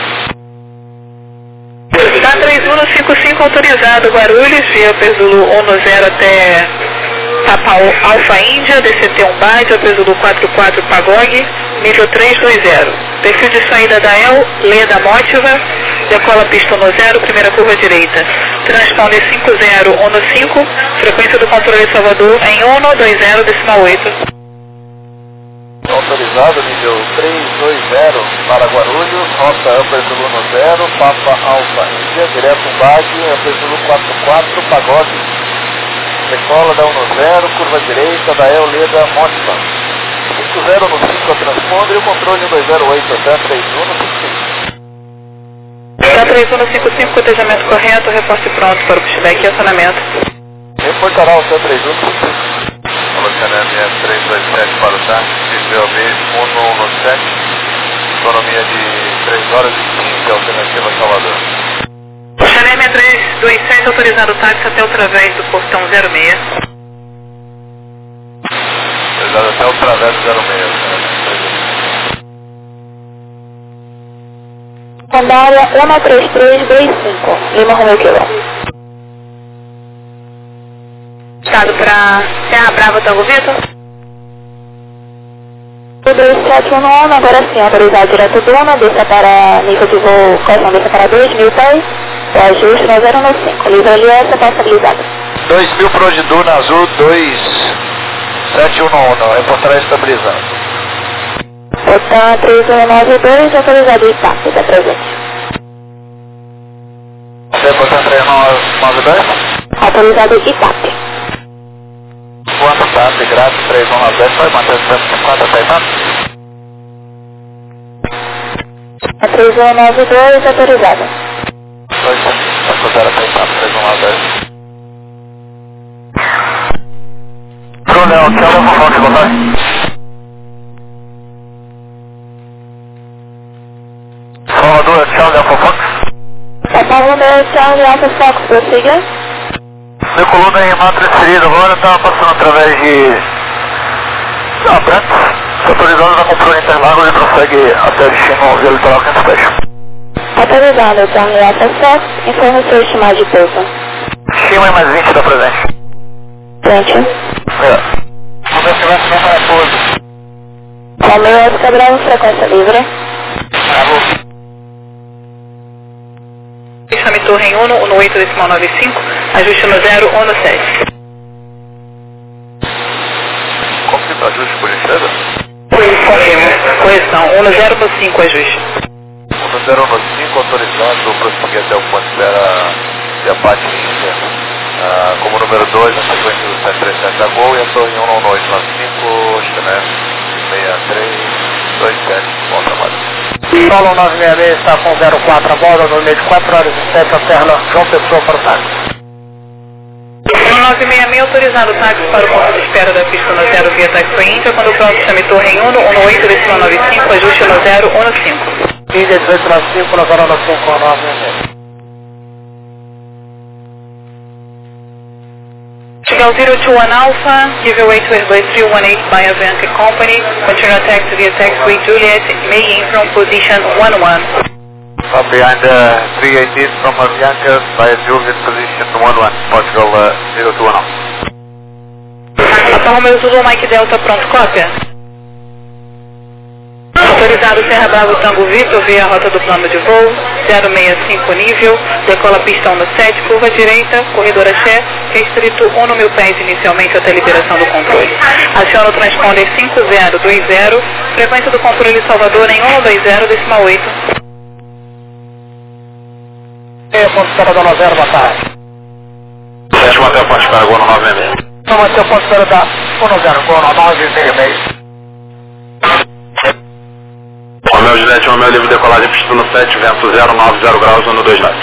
T A três um cinco cinco autorizado, Guarulhos, via Pesulo um zero até Papa Alfa Índia, D C T um Byte, Pesulo quatro quatro Pagog, nível três dois zero. Perfil de saída da El, Leda Mótiva, decola pista no zero, primeira curva direita. Transponder cinco zero um cinco, frequência do controle de Salvador em um dois zero decimal oito. Autorizado, nível três dois zero para Guarulhos, rota Upper Zulu no zero, Papa Alfa Índia, direto embaixo, Upper Zulu quatro quatro, Pagode, decola da um zero, curva direita da El Leda Mótiva. cinco zero no cinco a transponder e o controle um dois zero oito até três um no cinco cinco. T A três um cinco cinco, cotejamento correto, reporte pronto para o pushback e acionamento. Reportará o T A três um cinco cinco. Colocando a minha três dois sete para o táxi, C G O B um um sete, economia de três horas e quinze, alternativa Salvador. Xareme três dois sete, autorizado o táxi até o través do portão zero seis. Autorizado até o travesso zero seis. Sandália um três três dois cinco, Lima Romeu Kilo. Estado para Serra Brava, Tango Vitor. O dois sete um um, agora sim, autorizado direto Duna, desça para nível de voo, correção desça para dois mil pés, o ajuste no zero um cinco, livre L S, passabilizado. dois mil pro de Duna Azul, dois sete um um, reportará estabilizado. Botão três um nove dois, autorizado Itape, está presente. Até botão três um nove dois? Autorizado Itape. Quanto tá, de grátis, três um nove dois, vai manter o cento e cinquenta até aí, A três um nove dois, autorizado. dois cento e cinquenta zero até aí, três um nove dois. Pro Léo, que é o Fofox, boa tarde. Salvador, tchau, Léo Fofox. Papa Romeu, Charlie Alpha Fox, prossiga. Meu coluna em má transferida agora, estava passando através de Abrantes, autorizado na controle Interlagos e prossegue até o destino via litoral Canto Fecho. Autorizado, Charlie Alpha Fox, informa o seu estimado de pouso. Estima em mais vinte da presente. Frente. É. Vamos ver se vai ficar para pouso. Romeo Oscar Bravo, frequência livre. Bravo. Chame torre em uno, uno oito decimal nove cinco, ajuste no zero, uno sete. Como que tá ajuste por enxerga? Confirmo. Correção, uno zero no cinco, ajuste. uno zero no cinco, autorizado, prosseguir até o ponto espera de abate ah, como número dois, na sequência do sete três sete da Gol, e a torre em uno oito nove cinco, Chanel seis três dois sete, bom trabalho. Solo nove seis seis está com zero quatro a bordo, no meio de quatro horas e sete, alterna João Pessoa para o táxi. nove seis seis autorizado o táxi para o ponto de espera da pista no zero via táxi Índia, quando pronto chame torre em uno, uno oito decimal nove cinco, ajuste no zero, uno cinco. Índia dezoito nove cinco, na zona cinco nove seis. Chega ao zero two one Alpha, give away to Airbus three one eight by Avianca Company, continue taxi via taxiway Juliet, May in from position one one. Up behind uh, three eighteen from Avianca by Juliet position one one, Portugal uh, zero two one Alpha. Alfa Romeo Zulu, Mike Delta, pronto, cópia. Autorizado Serra Bravo Tango Vitor via rota do plano de voo, zero seis cinco nível, decola pista um no sete, curva direita, corredor axé, restrito um mil pés inicialmente até liberação do controle. Aciona o transponder cinco zero dois zero, frequência do controle Salvador em um dois zero decimal oito. É, ponto espera da zero, boa tarde. Sétimo até o ponto espera, Gol no nove seis seis. Vamos até o ponto espera da um zero, Gol no nove seis seis. Romeo Juliette, Romeo livre decolagem, pista no sete, vento zero nove zero graus, um dois nove.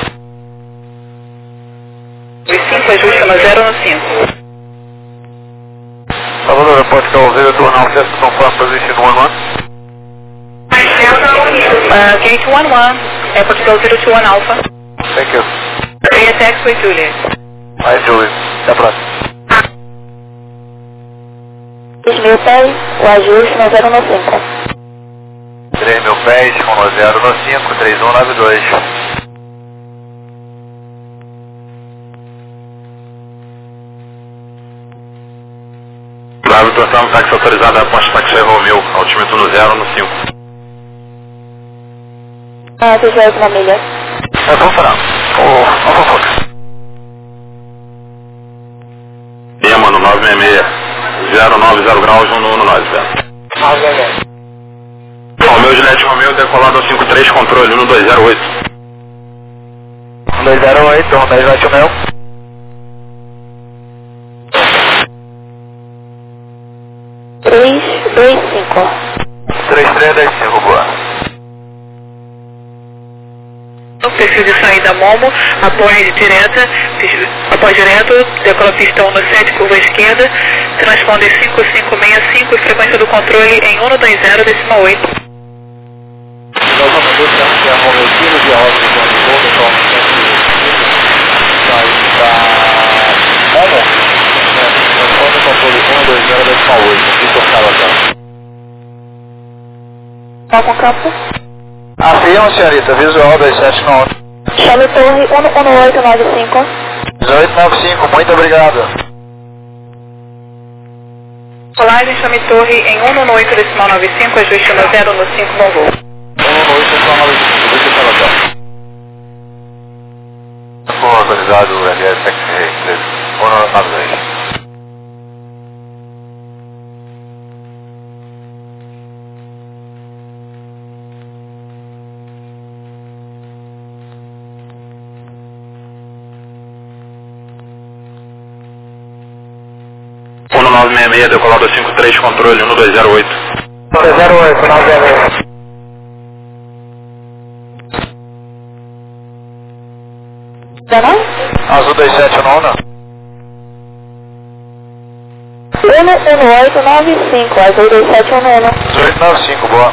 cinco, ajuste no zero no cinco. Salvador, Portugal zero two one Alpha, just confirm position one one. Uh, gate one one, Airport Go zero two one Alpha. Thank you. Via taxiway Juliet. Vai, Juliet. Até a próxima. três mil pés, o ajuste no zero no cinco. três mil pés, um zero no cinco, três um nove dois. Bravo, torção, táxi autorizado, a ponte táxi Romeo, altímetro no zero no cinco. Ah, dezoito na milha. É, vamos parar. Ô, Alfa Fox. E, mano, nove seis seis, zero nove zero graus, um no nove, velho. nove seis seis. Romeo Juliette, Romeo decolado ao cinco três, controle um dois zero oito. um dois zero oito, um dois zero oito. três dois cinco. três três dois cinco, boa. Perfil de saída Momo, após direta, após direto, decola pista um no sete, curva esquerda, transponder cinco cinco seis cinco, frequência do controle em um dois zero decimal oito. Nós vamos ver se é a Romeutino de roda de João de Gol, então saída Momo, transponder controle um dois zero decimal oito, Vitor Carlos. Tá com campo? Avião, senhorita, visual dois sete nove. Chame torre um um oito nove cinco. dezoito nove cinco, muito obrigado. Colagem chame torre em um oito decimal nove cinco, ajuste no zero no cinco, bom voo. um oito decimal nove cinco, Vitor Carlos. Foi autorizado o L S X três, um nove dois. nove seis seis, decolado cinco três, controle um dois zero oito. zero oito, nove seis seis. Já não? Azul dois sete não, não. um um oito nove cinco, azul dois sete um um. dezoito nove cinco, boa.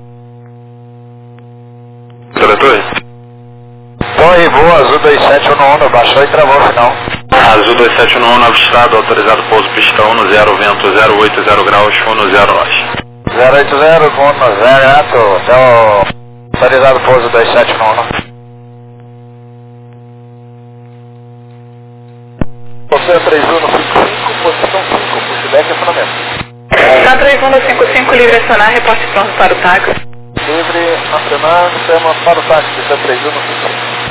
Diretor? Torre boa, azul dois sete um um, baixou e travou o final. Azul dois sete um um, avistado, autorizado pouso pista um zero, vento zero oito zero graus, um zero nove. zero oito zero, Goma, zero, então, autorizado pouso dois sete um um. Você é três um no cinco cinco, posição cinco, cinco, livre acionar, reporte pronto para o táxi. Livre, acionando, tema para o táxi, pista três um cinco.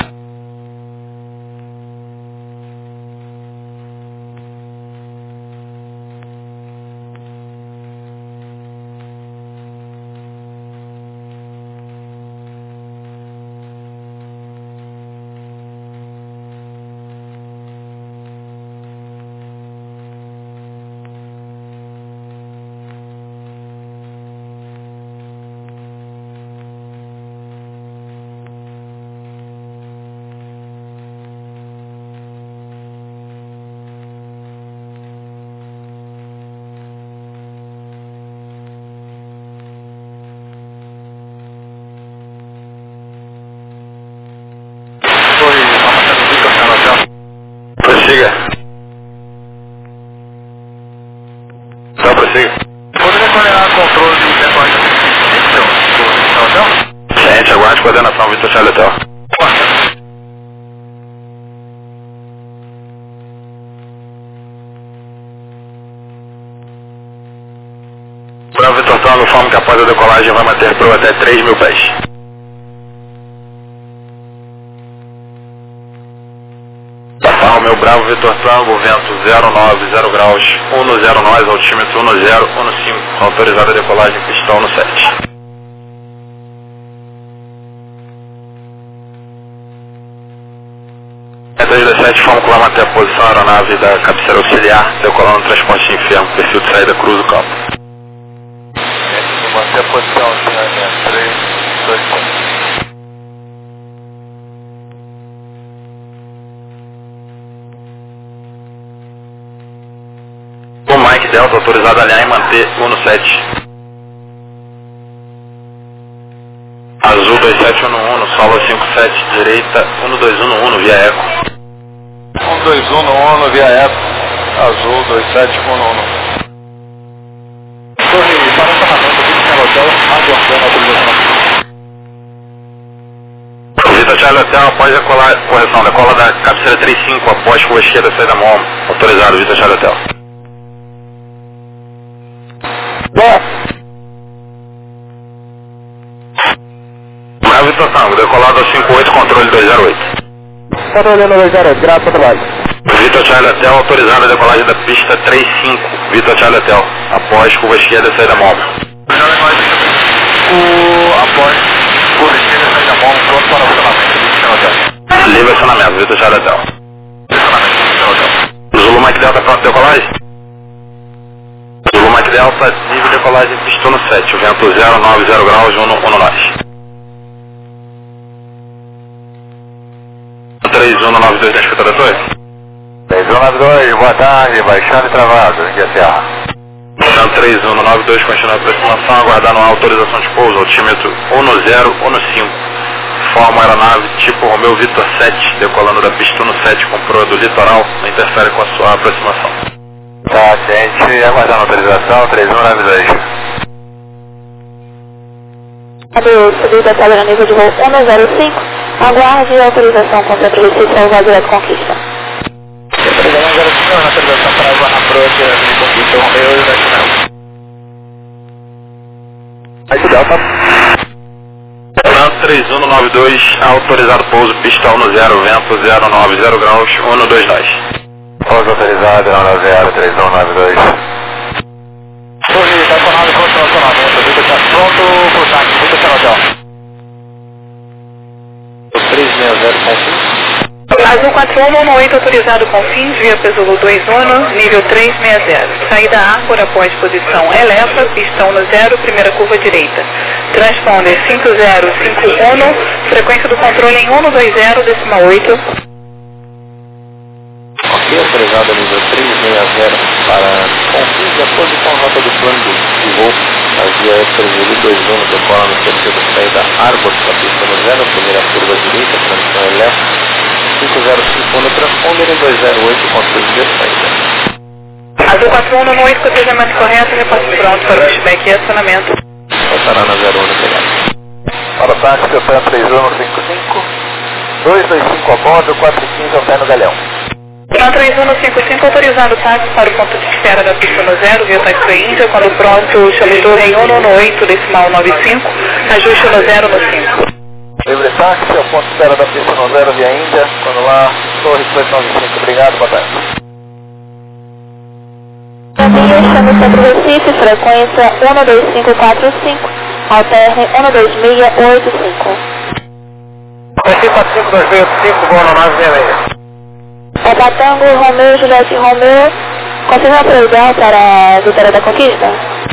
Prossiga. Então, prossiga. Poderia coordenar o controle de decorrente do hotel? Ciente, aguarde coordenação, Vitor Charlie Hotel. Bravo Vitor Tango, informe que após a decolagem vai manter proa até três mil pés. Meu Bravo Vitor Tango, vento zero nove, zero graus, um no zero nós, altímetro um no zero, um no cinco, autorizada a decolagem, pistão no sete. três dezessete, vamos clamar até a posição aeronave da cabeceira auxiliar, decolando transporte de enfermo, perfil de saída cruz do campo. Manter a posição, senhor, três, dois, um. Mike Delta, autorizado a alinhar e manter um no sete. Azul dois sete um um, solo cinco sete, direita um dois um um, via eco. um dois um um, via eco. Azul dois sete um um. Torre, para o encerramento, Vitor Charlie Hotel, aguardando a autorização. Vitor Charlie Hotel, após a cola, correção da cola da cabeceira trinta e cinco, após curva esquerda, saída mão. Autorizado, Vitor Charlie Hotel. Bravo Vitor Tango, decolado ao cinquenta e oito, controle dois zero oito. Controle dois zero oito, graças a trabalho. Vitor Charlie Hotel, autorizado a decolagem da pista trinta e cinco, Vitor Charlie Hotel, após curva esquerda, saída móvel. O após curva esquerda, saída móvel, pronto para o acionamento, Vitor Charlie Hotel. Livre acionamento, Vitor Charlie Hotel. Zulu Mike Delta, pronto, decolagem? Zulu Mike Delta, nível de decolagem, pistão no sete, vento zero nove, zero graus, um no nós. três um nove dois, na escuta da torre? três um nove dois, boa tarde, baixando e travado, em G T A. Então três um nove dois, continua a aproximação, aguardando a autorização de pouso, altímetro um no zero, um no cinco. Forma aeronave tipo Romeo Vitor sete, decolando da pista um no sete com proa do litoral, não interfere com a sua aproximação. Tá, ciente, aguardando a autorização, três um nove dois. Abriu, subida padrão nível de voo um zero cinco, aguarde a autorização com centro de Recife ao direto Conquista. Obrigado, um zero cinco, na autorização para voar na proa de Conquista, Romeo e Nacional. Aí o Delta. três um nove dois, autorizado pouso, pista um no zero, vento zero nove, zero graus, um no dois nós. Pouso autorizado, nove zero, três um nove dois. Torre, tá sonado com o estacionamento, Vitor está pronto pro táxi, Vitor Charlie Hotel. três seis zero, confins. Azul quatro um um oito, autorizado com fins, via Pesolo dois um, nível três seis zero. Saída Ágora após posição eleva, pista um no zero, primeira curva direita. Transponder cinco zero cinco um, frequência do controle em um dois zero, décima oito. Ok, autorizado nível três seis zero para confins, de acordo com a rota do plano de voo. A via Pesolo dois um, decola no sentido saída Arbor, da pista no zero, primeira curva direita, transição eleva. cinco zero cinco um no transponder e dois zero oito, controle de saída. Azul quatro um um oito, cotejamento correto, repasse pronto para o pushback e acionamento. Passará na zero um no pegado. Para o táxi, eu tenho três um cinco cinco, dois dois cinco a bordo, quatro quinze ao pé no galhão. Tran três um cinco cinco, autorizado o táxi para o ponto de espera da pista no zero, via Taxi Índia, quando pronto, chame torre em um um oito, decimal nove cinco, ajuste no zero no cinco. Livre táxi, ao ponto de espera da pista no zero, via Índia, quando lá, torre dois nove cinco, obrigado, boa tarde. Caminho, chame Centro Recife, frequência um dois cinco quatro cinco, alterne um dois seis oito cinco. Recife quatro cinco dois seis oito cinco, boa nove seis seis. Papa Tango, Romeu, Juliette Romeu, confirma a previsão para a Vitória da Conquista?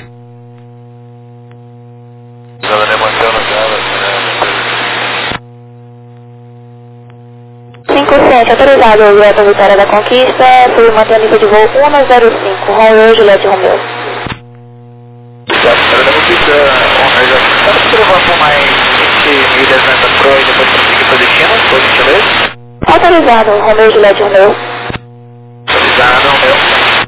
cinco sete, autorizado o direto Vitória da Conquista, fui manter o nível de voo um zero cinco, Romeu, Juliette Romeu. Vitória da Conquista, pode observar por mais vinte milhas nessa proa e depois prosseguir para o destino, por gentileza? Autorizado, Romeu, Juliette Romeu. Autorizado, Romeu.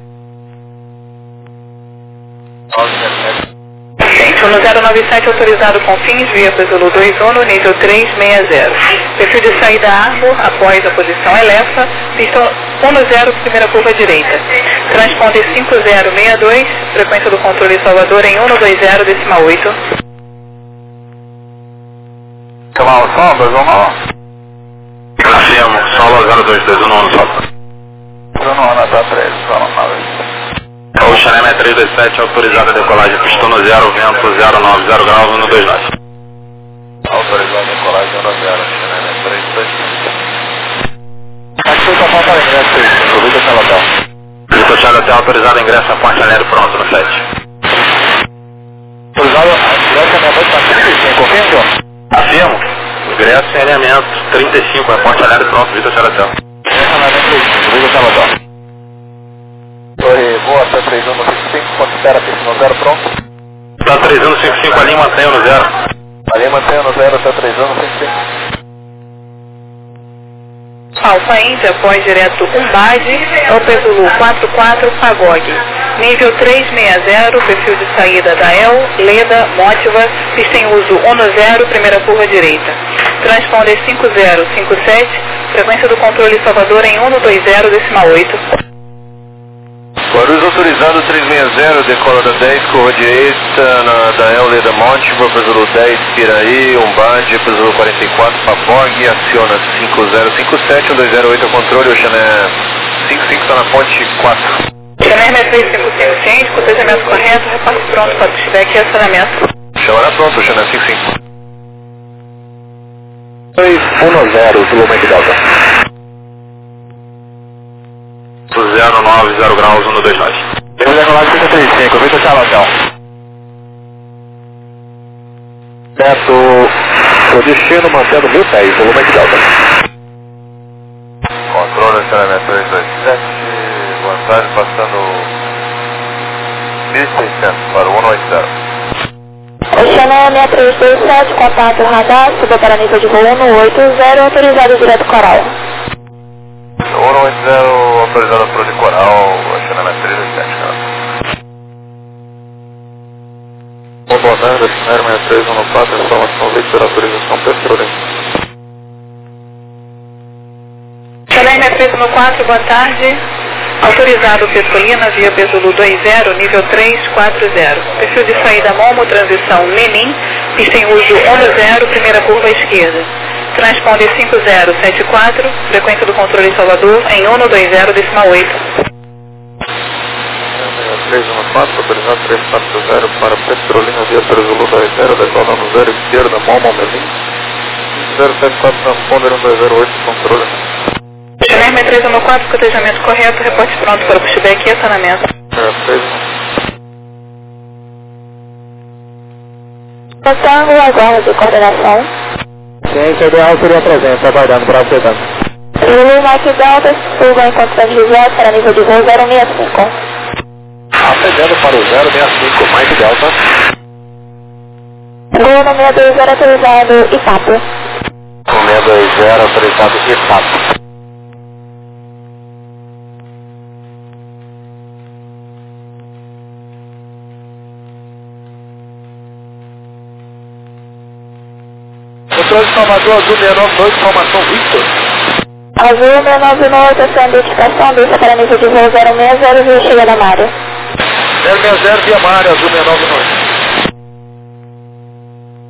Gente, no zero nove sete autorizado com fins, via Zulu dois um, nível três seis zero. Perfil de saída Arbor, após a posição Elefa, pista um zero, primeira curva direita. Transponder cinco zero seis dois, frequência do controle Salvador em um dois zero, decimal oito. Chamar o som, dois um nove. Confirmo, solo zero dois dois um nove, só. dois um nove, tá três, dois um nove. O Xanem três dois sete, autorizado a decolagem, pistão no zero, vento zero nove zero graus, um dois nove. Autorizado a decolagem zero zero, Xanem três dois sete. Aqui foi São Paulo para ingresso aí, corrida pela hotel. Vitor Thiago Hotel, autorizado a ingresso a porte aéreo pronto no sete. Autorizado a ingresso a minha noite para trinta e cinco, confirma, João? Afirmo, ingresso em alinhamento trinta e cinco, é porte aéreo pronto, Vitor Thiago Hotel. Ingresso trinta e cinco, corrida pela hotel. Torre boa, até três um cinco cinco, quando espera pista no zero, pronto? Tá três um cinco cinco ali, mantenha no zero. Ali mantenha no zero até três um cinco cinco. Alfa Índia, após direto Umbade, Alfa Zulu quatro quatro, Pagog. Nível três seis zero, perfil de saída da El, Leda, Mótiva, pista em uso um zero, primeira curva direita. Transponder cinco zero cinco sete, frequência do controle Salvador em um dois zero, decimal oito. Guarulhos autorizado três seis zero, decola da dez, curva direita, na, da El Leda Mótiva, Zulu dez, Piraí, Umbade, Zulu quarenta e quatro, Papog, aciona cinco zero cinco sete, um dois zero oito, controle, Oxané cinco cinco está na ponte quatro. Xané três cinco cinco, ciente, cotejamento correto, repasse pronto para o pushback e acionamento. Chamada pronto, Oxané cinco cinco. dois um zero, Zulu Mike Delta. zero nove zero graus, um dois nove. Decolagem cinco três cinco, Vitor Thiago Hotel. Certo, o destino mantendo mil dez, Zulu Mike Delta. Controle Xanem três dois sete, vantagem passando mil e seiscentos para o um oito zero. Oxané três dois sete, contato radar, suba para nível de voo um oito zero, autorizado direto Coral. um oito zero, autorizado para o de Coral, Xanem três dois sete, cara. Comandando, Xanem sessenta e três um quatro, informação Victor, autorização Petrolina. Xanem três um quatro, boa tarde. Autorizado Petrolina via Zulu dois zero, nível três quatro zero. Perfil de saída Momo, transição Lenin, pista em uso um zero, primeira curva esquerda. Transponder cinco zero sete quatro, frequência do controle Salvador em um dois zero, decimal oito. três um quatro, autorizado três quatro zero para Petrolina via Zulu dois zero, decola no zero esquerda, Momo Melim. zero sete quatro, transponder um dois zero oito, controle. Xanem três um quatro, cotejamento correto, reporte pronto para o pushback e acionamento. Tango, aguarda de coordenação. Ciência ideal seria presente, aguardando para você também. Zulu Mike Delta, suba em condições de voo para nível de voo zero seis cinco. Acedendo para o zero seis cinco, Mike Delta. Gol no seis dois zero, autorizado Itapo. Com seis dois zero, autorizado Itapo. Controle de Salvador, Azul seis nove dois, informação Victor. Azul seis nove oito, essa identificação, desça para nível de voo zero seis zero, via chegada Mário. zero seis zero, via Mário, Azul seis nove oito.